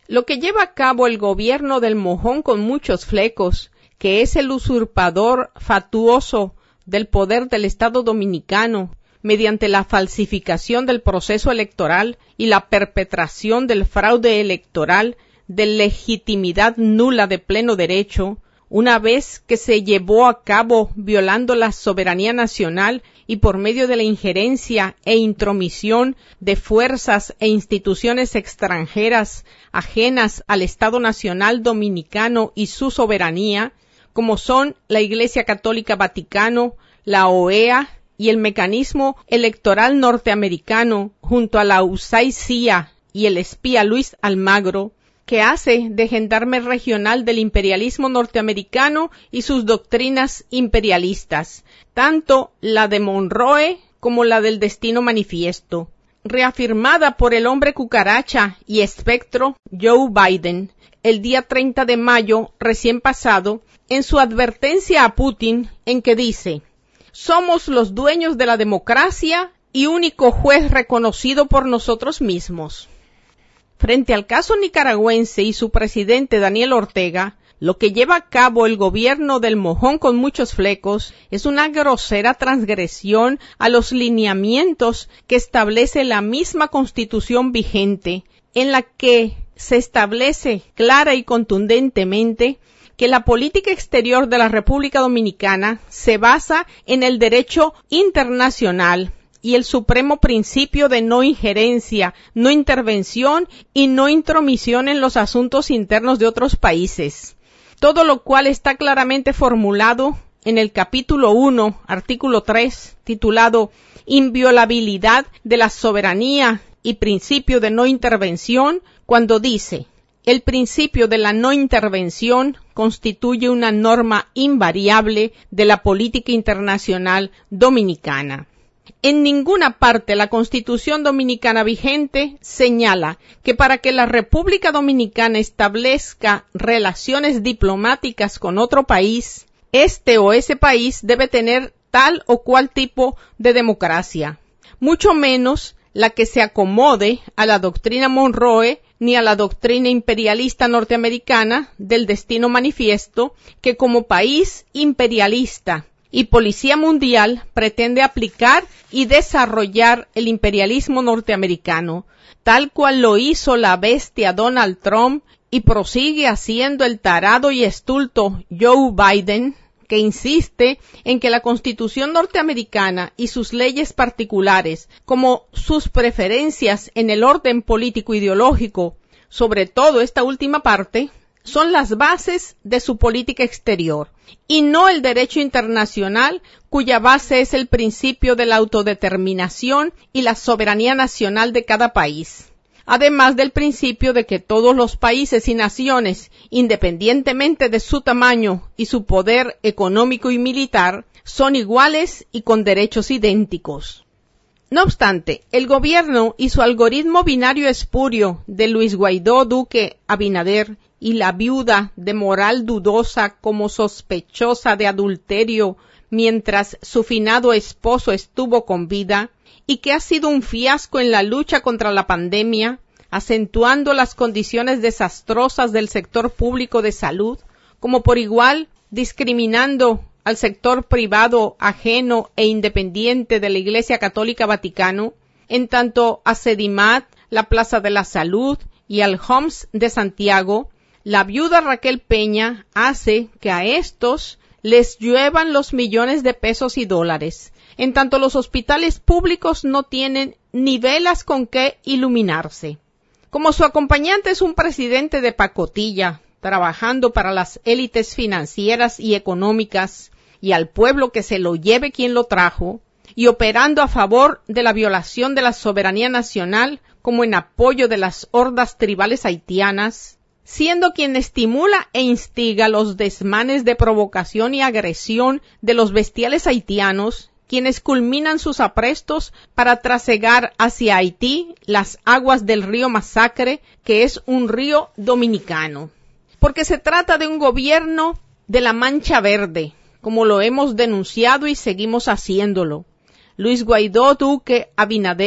Lo que lleva a cabo el gobierno del mojón con muchos flecos, que es el usurpador fatuoso del poder del Estado Dominicano, mediante la falsificación del proceso electoral y la perpetración del fraude electoral de legitimidad nula de pleno derecho, una vez que se llevó a cabo violando la soberanía nacional y por medio de la injerencia e intromisión de fuerzas e instituciones extranjeras ajenas al Estado Nacional Dominicano y su soberanía, como son la Iglesia Católica Vaticano, la OEA y el mecanismo electoral norteamericano junto a la USAID-CIA y el espía Luis Almagro, que hace de gendarme regional del imperialismo norteamericano y sus doctrinas imperialistas, tanto la de Monroe como la del Destino Manifiesto, reafirmada por el hombre cucaracha y espectro Joe Biden el día 30 de mayo recién pasado en su advertencia a Putin, en que dice: «Somos los dueños de la democracia y único juez reconocido por nosotros mismos». Frente al caso nicaragüense y su presidente Daniel Ortega, lo que lleva a cabo el gobierno del mojón con muchos flecos es una grosera transgresión a los lineamientos que establece la misma Constitución vigente, en la que se establece clara y contundentemente que la política exterior de la República Dominicana se basa en el derecho internacional y el supremo principio de no injerencia, no intervención y no intromisión en los asuntos internos de otros países. Todo lo cual está claramente formulado en el capítulo 1, artículo 3, titulado Inviolabilidad de la soberanía y principio de no intervención, cuando dice: el principio de la no intervención constituye una norma invariable de la política internacional dominicana. En ninguna parte la Constitución dominicana vigente señala que para que la República Dominicana establezca relaciones diplomáticas con otro país, este o ese país debe tener tal o cual tipo de democracia, mucho menos la que se acomode a la doctrina Monroe ni a la doctrina imperialista norteamericana del Destino Manifiesto, que como país imperialista y policía mundial pretende aplicar y desarrollar el imperialismo norteamericano, tal cual lo hizo la bestia Donald Trump y prosigue haciendo el tarado y estulto Joe Biden, que insiste en que la Constitución norteamericana y sus leyes particulares, como sus preferencias en el orden político ideológico, sobre todo esta última parte, son las bases de su política exterior, y no el derecho internacional, cuya base es el principio de la autodeterminación y la soberanía nacional de cada país, además del principio de que todos los países y naciones, independientemente de su tamaño y su poder económico y militar, son iguales y con derechos idénticos. No obstante, el gobierno y su algoritmo binario espurio de Luis Guaidó Duque Abinader y la viuda de moral dudosa como sospechosa de adulterio mientras su finado esposo estuvo con vida, y que ha sido un fiasco en la lucha contra la pandemia, acentuando las condiciones desastrosas del sector público de salud, como por igual discriminando al sector privado ajeno e independiente de la Iglesia Católica Vaticano, en tanto a Sedimat, la Plaza de la Salud y al HOMS de Santiago, la viuda Raquel Peña hace que a estos les lluevan los millones de pesos y dólares, en tanto los hospitales públicos no tienen ni velas con qué iluminarse. Como su acompañante es un presidente de pacotilla, trabajando para las élites financieras y económicas, y al pueblo que se lo lleve quien lo trajo, y operando a favor de la violación de la soberanía nacional como en apoyo de las hordas tribales haitianas, siendo quien estimula e instiga los desmanes de provocación y agresión de los bestiales haitianos, quienes culminan sus aprestos para trasegar hacia Haití las aguas del río Masacre, que es un río dominicano. Porque se trata de un gobierno de la mancha verde, como lo hemos denunciado y seguimos haciéndolo. Luis Guaidó Duque Abinader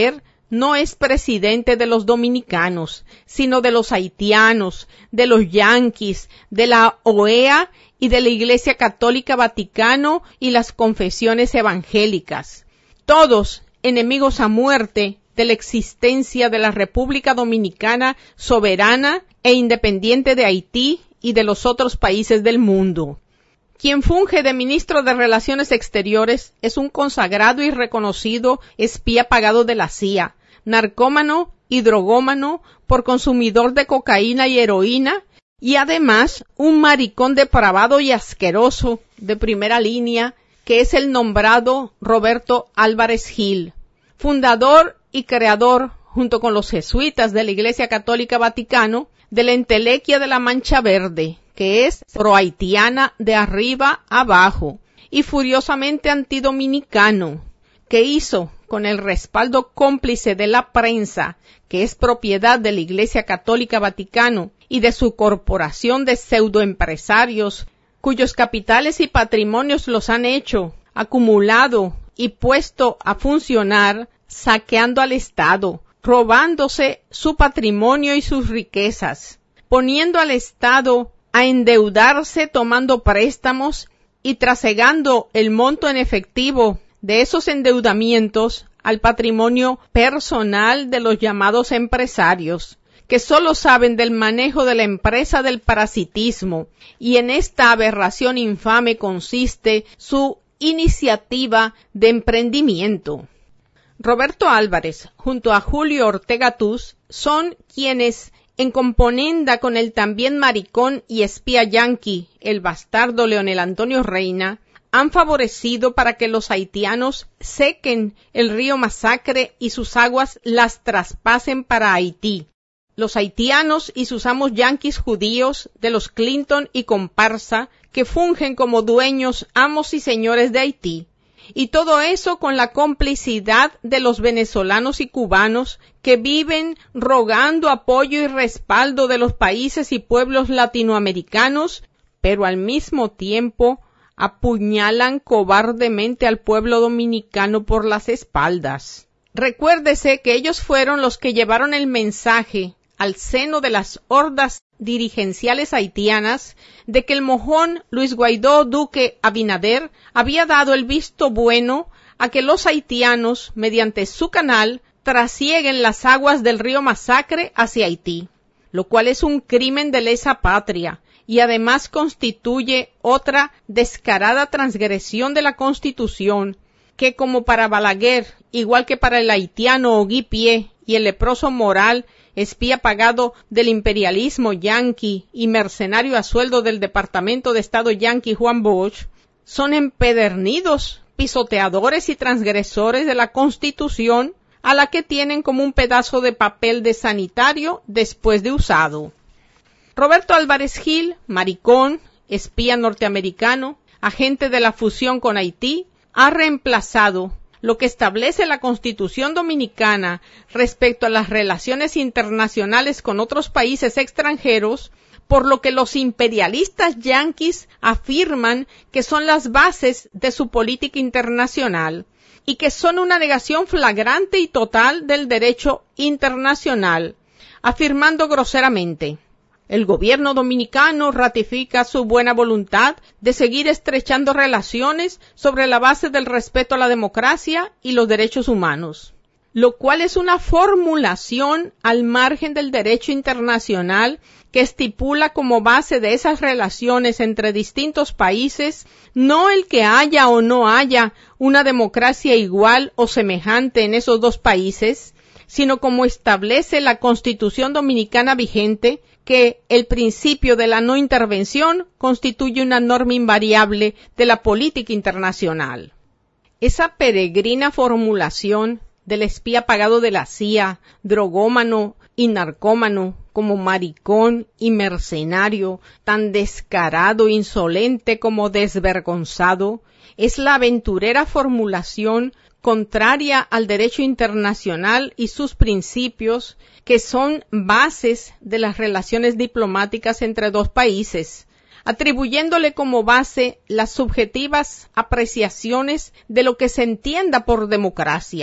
no es presidente de los dominicanos, sino de los haitianos, de los yanquis, de la OEA y de la Iglesia Católica Vaticano y las confesiones evangélicas. Todos enemigos a muerte de la existencia de la República Dominicana soberana e independiente de Haití y de los otros países del mundo. Quien funge de ministro de Relaciones Exteriores es un consagrado y reconocido espía pagado de la CIA, narcómano y drogómano por consumidor de cocaína y heroína, y además un maricón depravado y asqueroso de primera línea, que es el nombrado Roberto Álvarez Gil, fundador y creador, junto con los jesuitas de la Iglesia Católica Vaticano, de la entelequia de la Mancha Verde, que es pro-haitiana de arriba abajo y furiosamente antidominicano, que hizo, con el respaldo cómplice de la prensa, que es propiedad de la Iglesia Católica Vaticano y de su corporación de pseudoempresarios, cuyos capitales y patrimonios los han hecho, acumulado y puesto a funcionar, saqueando al Estado, robándose su patrimonio y sus riquezas, poniendo al Estado a endeudarse tomando préstamos y trasegando el monto en efectivo de esos endeudamientos al patrimonio personal de los llamados empresarios, que solo saben del manejo de la empresa del parasitismo, y en esta aberración infame consiste su iniciativa de emprendimiento. Roberto Álvarez, junto a Julio Ortega Tuz, son quienes, en componenda con el también maricón y espía yanqui, el bastardo Leonel Antonio Reina, han favorecido para que los haitianos sequen el río Masacre y sus aguas las traspasen para Haití. Los haitianos y sus amos yanquis judíos de los Clinton y comparsa, que fungen como dueños, amos y señores de Haití. Y todo eso con la complicidad de los venezolanos y cubanos que viven rogando apoyo y respaldo de los países y pueblos latinoamericanos, pero al mismo tiempo apuñalan cobardemente al pueblo dominicano por las espaldas. Recuérdese que ellos fueron los que llevaron el mensaje al seno de las hordas dirigenciales haitianas de que el mojón Luis Guaidó Duque Abinader había dado el visto bueno a que los haitianos, mediante su canal, trasieguen las aguas del río Masacre hacia Haití, lo cual es un crimen de lesa patria y además constituye otra descarada transgresión de la Constitución que, como para Balaguer, igual que para el haitiano Ogui Pie y el leproso Moral, espía pagado del imperialismo yanqui y mercenario a sueldo del Departamento de Estado yanqui Juan Bosch, son empedernidos, pisoteadores y transgresores de la Constitución, a la que tienen como un pedazo de papel de sanitario después de usado. Roberto Álvarez Gil, maricón, espía norteamericano, agente de la fusión con Haití, ha reemplazado lo que establece la Constitución Dominicana respecto a las relaciones internacionales con otros países extranjeros, por lo que los imperialistas yanquis afirman que son las bases de su política internacional y que son una negación flagrante y total del derecho internacional, afirmando groseramente: el gobierno dominicano ratifica su buena voluntad de seguir estrechando relaciones sobre la base del respeto a la democracia y los derechos humanos, lo cual es una formulación al margen del derecho internacional que estipula como base de esas relaciones entre distintos países no el que haya o no haya una democracia igual o semejante en esos dos países, sino como establece la Constitución Dominicana vigente, que el principio de la no intervención constituye una norma invariable de la política internacional. Esa peregrina formulación del espía pagado de la CIA, drogómano y narcómano, como maricón y mercenario, tan descarado, insolente como desvergonzado, es la aventurera formulación contraria al derecho internacional y sus principios, que son bases de las relaciones diplomáticas entre dos países, atribuyéndole como base las subjetivas apreciaciones de lo que se entienda por democracia,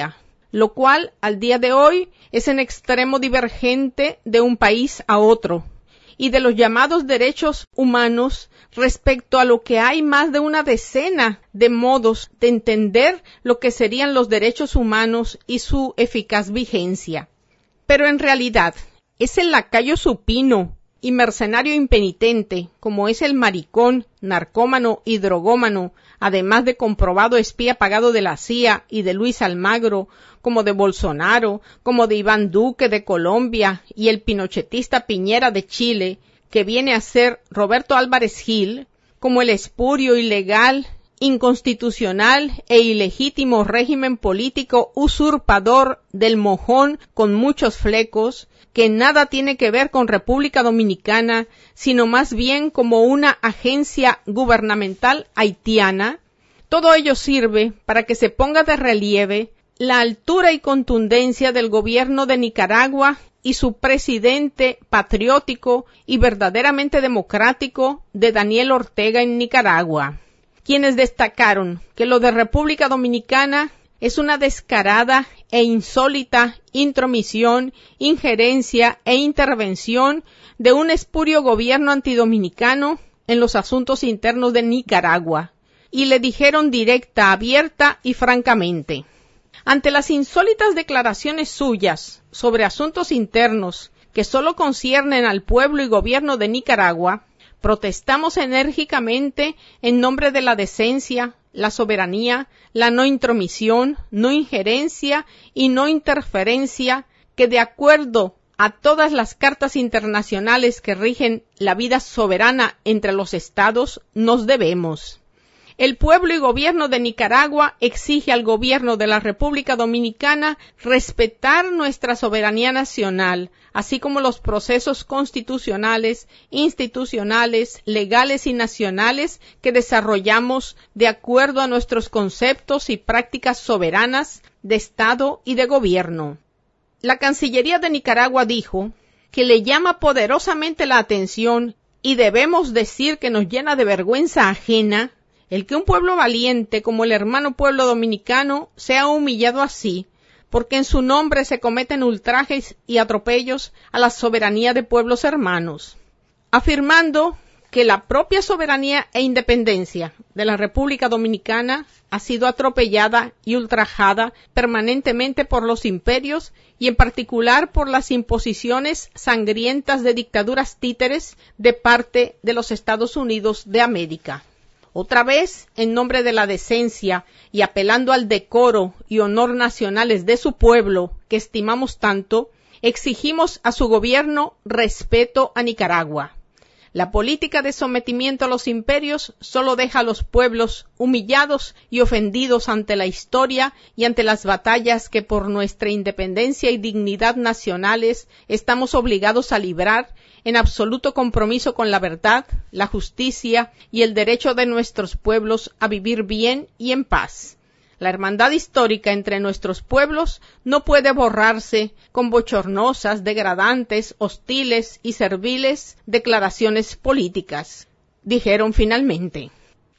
lo cual al día de hoy es en extremo divergente de un país a otro, y de los llamados derechos humanos respecto a lo que hay más de una decena de modos de entender lo que serían los derechos humanos y su eficaz vigencia. Pero en realidad, es el lacayo supino y mercenario impenitente, como es el maricón, narcómano y drogómano, además de comprobado espía pagado de la CIA y de Luis Almagro, como de Bolsonaro, como de Iván Duque de Colombia y el pinochetista Piñera de Chile, que viene a ser Roberto Álvarez Gil, como el espurio, ilegal, inconstitucional e ilegítimo régimen político usurpador del mojón con muchos flecos, que nada tiene que ver con República Dominicana, sino más bien como una agencia gubernamental haitiana. Todo ello sirve para que se ponga de relieve la altura y contundencia del gobierno de Nicaragua y su presidente patriótico y verdaderamente democrático de Daniel Ortega en Nicaragua, quienes destacaron que lo de República Dominicana es una descarada e insólita intromisión, injerencia e intervención de un espurio gobierno antidominicano en los asuntos internos de Nicaragua, y le dijeron directa, abierta y francamente. Ante las insólitas declaraciones suyas sobre asuntos internos que solo conciernen al pueblo y gobierno de Nicaragua, protestamos enérgicamente en nombre de la decencia, la soberanía, la no intromisión, no injerencia y no interferencia que, de acuerdo a todas las cartas internacionales que rigen la vida soberana entre los estados, nos debemos. El pueblo y gobierno de Nicaragua exige al gobierno de la República Dominicana respetar nuestra soberanía nacional, así como los procesos constitucionales, institucionales, legales y nacionales que desarrollamos de acuerdo a nuestros conceptos y prácticas soberanas de Estado y de gobierno. La Cancillería de Nicaragua dijo que le llama poderosamente la atención, y debemos decir que nos llena de vergüenza ajena, el que un pueblo valiente como el hermano pueblo dominicano sea humillado así, porque en su nombre se cometen ultrajes y atropellos a la soberanía de pueblos hermanos, afirmando que la propia soberanía e independencia de la República Dominicana ha sido atropellada y ultrajada permanentemente por los imperios y en particular por las imposiciones sangrientas de dictaduras títeres de parte de los Estados Unidos de América. Otra vez, en nombre de la decencia y apelando al decoro y honor nacionales de su pueblo, que estimamos tanto, exigimos a su gobierno respeto a Nicaragua. La política de sometimiento a los imperios solo deja a los pueblos humillados y ofendidos ante la historia y ante las batallas que por nuestra independencia y dignidad nacionales estamos obligados a librar en absoluto compromiso con la verdad, la justicia y el derecho de nuestros pueblos a vivir bien y en paz. La hermandad histórica entre nuestros pueblos no puede borrarse con bochornosas, degradantes, hostiles y serviles declaraciones políticas, dijeron finalmente.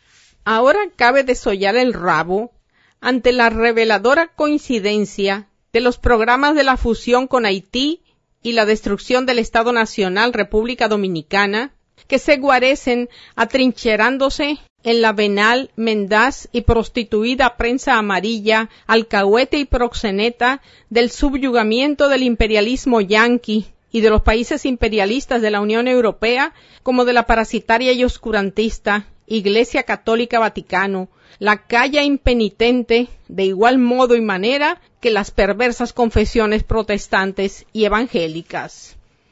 Ahora cabe desollar el rabo ante la reveladora coincidencia de los programas de la fusión con Haití y la destrucción del Estado Nacional República Dominicana, que se guarecen atrincherándose en la venal, mendaz y prostituida prensa amarilla, alcahuete y proxeneta del subyugamiento del imperialismo yanqui y de los países imperialistas de la Unión Europea, como de la parasitaria y oscurantista Iglesia Católica Vaticano, la calla impenitente de igual modo y manera que las perversas confesiones protestantes y evangélicas.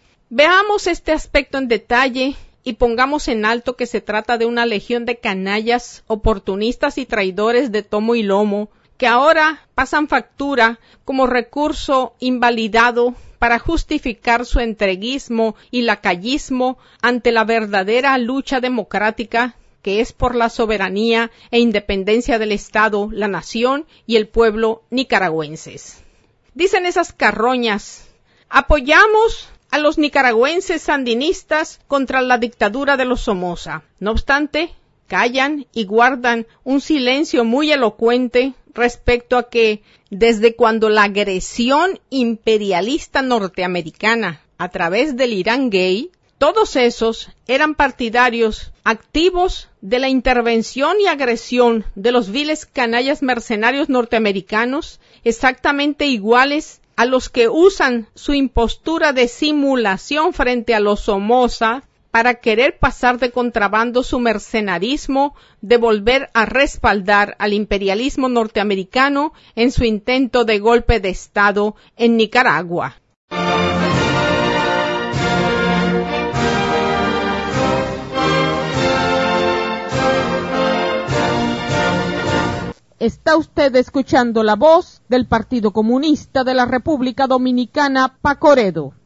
Veamos este aspecto en detalle y pongamos en alto que se trata de una legión de canallas, oportunistas y traidores de tomo y lomo, que ahora pasan factura como recurso invalidado para justificar su entreguismo y lacayismo ante la verdadera lucha democrática que es por la soberanía e independencia del Estado, la nación y el pueblo nicaragüenses. Dicen esas carroñas: apoyamos a los nicaragüenses sandinistas contra la dictadura de los Somoza. No obstante, callan y guardan un silencio muy elocuente respecto a que desde cuando la agresión imperialista norteamericana a través del Irán gay, todos esos eran partidarios activos de la intervención y agresión de los viles canallas mercenarios norteamericanos, exactamente iguales a los que usan su impostura de simulación frente a los Somoza para querer pasar de contrabando su mercenarismo, de volver a respaldar al imperialismo norteamericano en su intento de golpe de Estado en Nicaragua. Está usted escuchando la voz del Partido Comunista de la República Dominicana, Pacoredo.